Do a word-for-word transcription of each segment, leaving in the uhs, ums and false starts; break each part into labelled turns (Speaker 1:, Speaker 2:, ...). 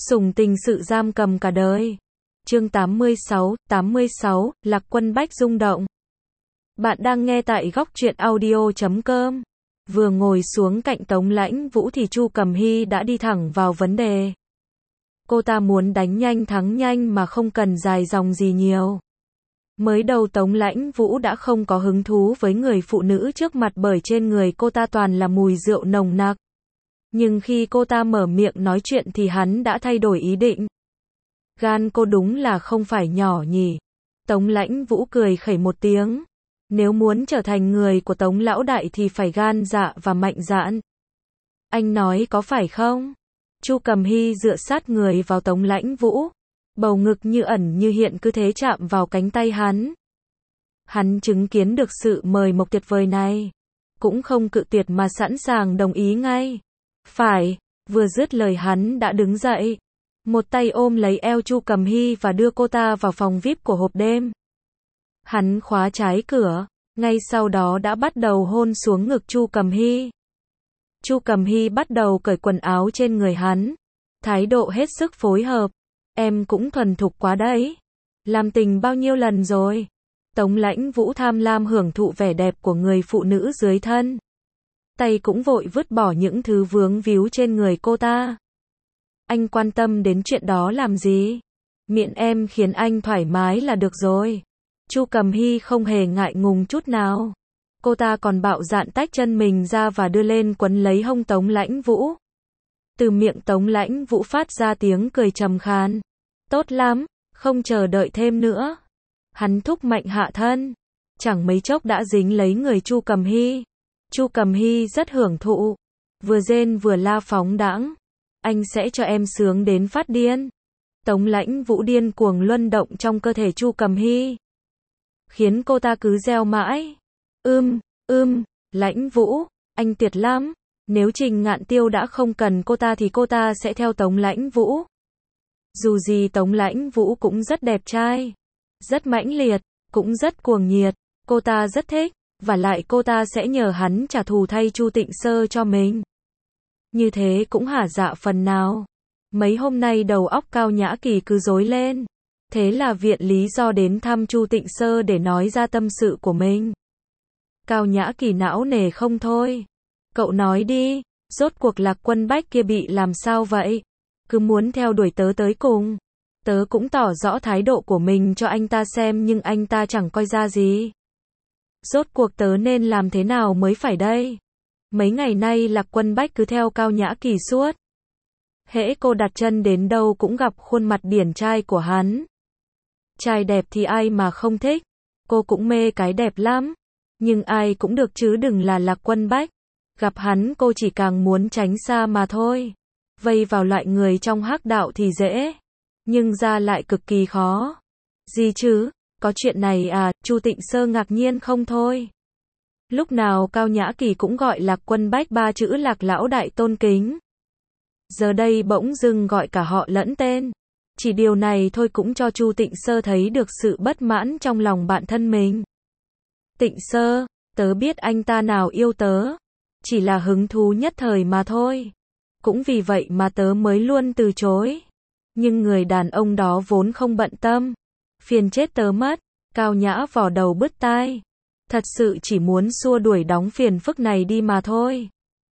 Speaker 1: Sủng tình sự giam cầm cả đời. Chương tám mươi sáu, tám mươi sáu, Lạc Quân Bách rung động. Bạn đang nghe tại góc truyện audio chấm com. Vừa ngồi xuống cạnh Tống Lãnh Vũ thì Chu Cầm Hy đã đi thẳng vào vấn đề. Cô ta muốn đánh nhanh thắng nhanh mà không cần dài dòng gì nhiều. Mới đầu Tống Lãnh Vũ đã không có hứng thú với người phụ nữ trước mặt bởi trên người cô ta toàn là mùi rượu nồng nặc. Nhưng khi cô ta mở miệng nói chuyện thì hắn đã thay đổi ý định. Gan cô đúng là không phải nhỏ nhỉ. Tống Lãnh Vũ cười khẩy một tiếng. Nếu muốn trở thành người của Tống lão đại thì phải gan dạ và mạnh dạn. Anh nói có phải không? Chu Cầm Hy dựa sát người vào Tống Lãnh Vũ. Bầu ngực như ẩn như hiện cứ thế chạm vào cánh tay hắn. Hắn chứng kiến được sự mời mọc tuyệt vời này. Cũng không cự tuyệt mà sẵn sàng đồng ý ngay. Phải, vừa dứt lời hắn đã đứng dậy. Một tay ôm lấy eo Chu Cầm Hy và đưa cô ta vào phòng vi ai pi của hộp đêm. Hắn khóa trái cửa, ngay sau đó đã bắt đầu hôn xuống ngực Chu Cầm Hy. Chu Cầm Hy bắt đầu cởi quần áo trên người hắn. Thái độ hết sức phối hợp. Em cũng thuần thục quá đấy. Làm tình bao nhiêu lần rồi? Tống Lãnh Vũ tham lam hưởng thụ vẻ đẹp của người phụ nữ dưới thân. Tay cũng vội vứt bỏ những thứ vướng víu trên người cô ta. Anh quan tâm đến chuyện đó làm gì? Miệng em khiến anh thoải mái là được rồi. Chu Cầm Hy không hề ngại ngùng chút nào. Cô ta còn bạo dạn tách chân mình ra và đưa lên quấn lấy hông Tống Lãnh Vũ. Từ miệng Tống Lãnh Vũ phát ra tiếng cười trầm khàn. Tốt lắm, không chờ đợi thêm nữa. Hắn thúc mạnh hạ thân. Chẳng mấy chốc đã dính lấy người Chu Cầm Hy. Chu Cầm Hy rất hưởng thụ. Vừa rên vừa la phóng đãng. Anh sẽ cho em sướng đến phát điên. Tống Lãnh Vũ điên cuồng luân động trong cơ thể Chu Cầm Hy. Khiến cô ta cứ reo mãi. Ưm, ưm, Lãnh Vũ, anh tuyệt lắm. Nếu Trình Ngạn Tiêu đã không cần cô ta thì cô ta sẽ theo Tống Lãnh Vũ. Dù gì Tống Lãnh Vũ cũng rất đẹp trai. Rất mãnh liệt, cũng rất cuồng nhiệt. Cô ta rất thích. Và lại cô ta sẽ nhờ hắn trả thù thay Chu Tịnh Sơ cho mình. Như thế cũng hả dạ phần nào. Mấy hôm nay đầu óc Cao Nhã Kỳ cứ rối lên. Thế là viện lý do đến thăm Chu Tịnh Sơ để nói ra tâm sự của mình. Cao Nhã Kỳ não nề không thôi. Cậu nói đi, rốt cuộc Lạc Quân Bách kia bị làm sao vậy? Cứ muốn theo đuổi tớ tới cùng. Tớ cũng tỏ rõ thái độ của mình cho anh ta xem nhưng anh ta chẳng coi ra gì. Rốt cuộc tớ nên làm thế nào mới phải đây? Mấy ngày nay Lạc Quân Bách cứ theo Cao Nhã Kỳ suốt. Hễ cô đặt chân đến đâu cũng gặp khuôn mặt điển trai của hắn. Trai đẹp thì ai mà không thích. Cô cũng mê cái đẹp lắm. Nhưng ai cũng được chứ đừng là Lạc Quân Bách. Gặp hắn cô chỉ càng muốn tránh xa mà thôi. Vây vào loại người trong hắc đạo thì dễ. Nhưng ra lại cực kỳ khó. Gì chứ? Có chuyện này à? Chu Tịnh Sơ ngạc nhiên không thôi. Lúc nào Cao Nhã Kỳ cũng gọi Lạc Quân Bách ba chữ Lạc lão đại tôn kính. Giờ đây bỗng dưng gọi cả họ lẫn tên. Chỉ điều này thôi cũng cho Chu Tịnh Sơ thấy được sự bất mãn trong lòng bạn thân mình. Tịnh Sơ, tớ biết anh ta nào yêu tớ. Chỉ là hứng thú nhất thời mà thôi. Cũng vì vậy mà tớ mới luôn từ chối. Nhưng người đàn ông đó vốn không bận tâm. Phiền chết tớ mất. Cao Nhã vò đầu bứt tai. Thật sự chỉ muốn xua đuổi đóng phiền phức này đi mà thôi.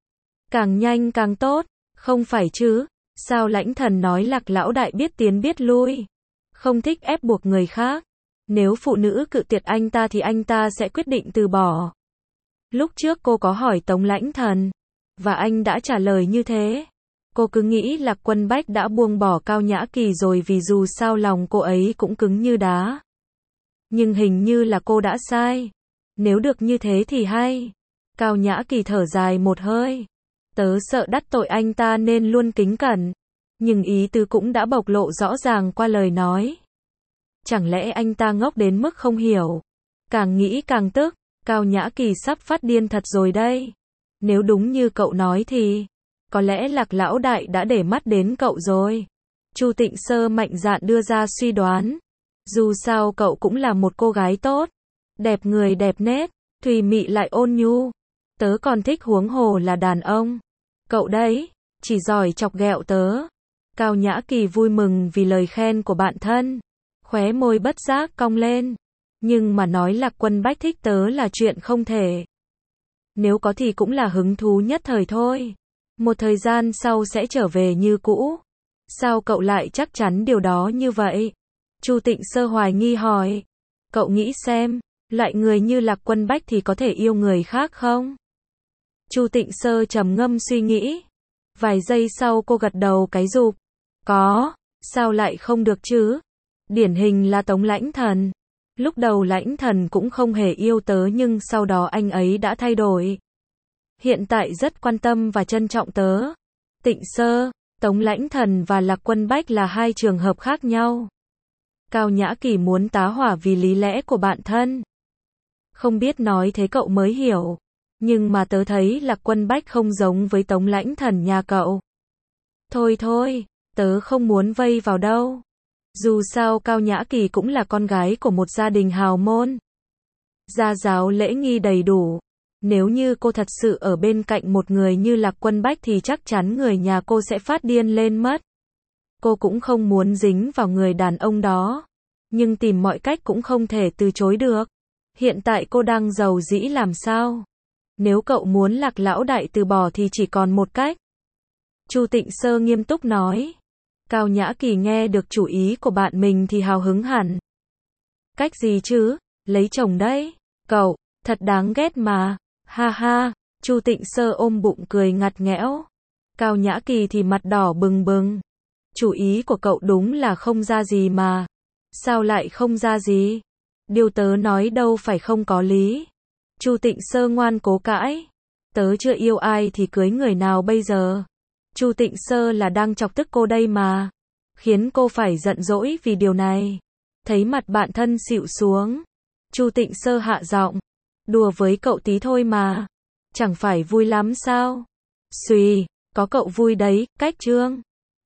Speaker 1: Càng nhanh càng tốt. Không phải chứ. Sao Lãnh Thần nói Lạc lão đại biết tiến biết lui. Không thích ép buộc người khác. Nếu phụ nữ cự tuyệt anh ta thì anh ta sẽ quyết định từ bỏ. Lúc trước cô có hỏi Tống Lãnh Thần. Và anh đã trả lời như thế. Cô cứ nghĩ Lạc Quân Bách đã buông bỏ Cao Nhã Kỳ rồi vì dù sao lòng cô ấy cũng cứng như đá. Nhưng hình như là cô đã sai. Nếu được như thế thì hay. Cao Nhã Kỳ thở dài một hơi. Tớ sợ đắc tội anh ta nên luôn kính cẩn. Nhưng ý tứ cũng đã bộc lộ rõ ràng qua lời nói. Chẳng lẽ anh ta ngốc đến mức không hiểu. Càng nghĩ càng tức. Cao Nhã Kỳ sắp phát điên thật rồi đây. Nếu đúng như cậu nói thì có lẽ Lạc lão đại đã để mắt đến cậu rồi. Chu Tịnh Sơ mạnh dạn đưa ra suy đoán. Dù sao cậu cũng là một cô gái tốt. Đẹp người đẹp nết. Thùy mị lại ôn nhu. Tớ còn thích huống hồ là đàn ông. Cậu đấy, chỉ giỏi chọc ghẹo tớ. Cao Nhã Kỳ vui mừng vì lời khen của bạn thân. Khóe môi bất giác cong lên. Nhưng mà nói Lạc Quân Bách thích tớ là chuyện không thể. Nếu có thì cũng là hứng thú nhất thời thôi. Một thời gian sau sẽ trở về như cũ. Sao cậu lại chắc chắn điều đó như vậy? Chu Tịnh Sơ hoài nghi hỏi. Cậu nghĩ xem, loại người như Lạc Quân Bách thì có thể yêu người khác không? Chu Tịnh Sơ trầm ngâm suy nghĩ. Vài giây sau cô gật đầu cái rụp. Có, sao lại không được chứ? Điển hình là Tống Lãnh Thần. Lúc đầu Lãnh Thần cũng không hề yêu tớ nhưng sau đó anh ấy đã thay đổi. Hiện tại rất quan tâm và trân trọng tớ. Tịnh Sơ, Tống Lãnh Thần và Lạc Quân Bách là hai trường hợp khác nhau. Cao Nhã Kỳ muốn tá hỏa vì lý lẽ của bạn thân. Không biết nói thế cậu mới hiểu. Nhưng mà tớ thấy Lạc Quân Bách không giống với Tống Lãnh Thần nhà cậu. Thôi thôi, tớ không muốn vây vào đâu. Dù sao Cao Nhã Kỳ cũng là con gái của một gia đình hào môn. Gia giáo lễ nghi đầy đủ. Nếu như cô thật sự ở bên cạnh một người như Lạc Quân Bách thì chắc chắn người nhà cô sẽ phát điên lên mất. Cô cũng không muốn dính vào người đàn ông đó. Nhưng tìm mọi cách cũng không thể từ chối được. Hiện tại cô đang giàu dĩ làm sao? Nếu cậu muốn Lạc lão đại từ bỏ thì chỉ còn một cách. Chu Tịnh Sơ nghiêm túc nói. Cao Nhã Kỳ nghe được chủ ý của bạn mình thì hào hứng hẳn. Cách gì chứ? Lấy chồng đấy. Cậu, thật đáng ghét mà. Ha ha, Chu Tịnh Sơ ôm bụng cười ngặt nghẽo. Cao Nhã Kỳ thì mặt đỏ bừng bừng. Chủ ý của cậu đúng là không ra gì mà. Sao lại không ra gì? Điều tớ nói đâu phải không có lý. Chu Tịnh Sơ ngoan cố cãi. Tớ chưa yêu ai thì cưới người nào bây giờ? Chu Tịnh Sơ là đang chọc tức cô đây mà. Khiến cô phải giận dỗi vì điều này. Thấy mặt bạn thân xịu xuống. Chu Tịnh Sơ hạ giọng. Đùa với cậu tí thôi mà. Chẳng phải vui lắm sao? Xùy, có cậu vui đấy, cách chương.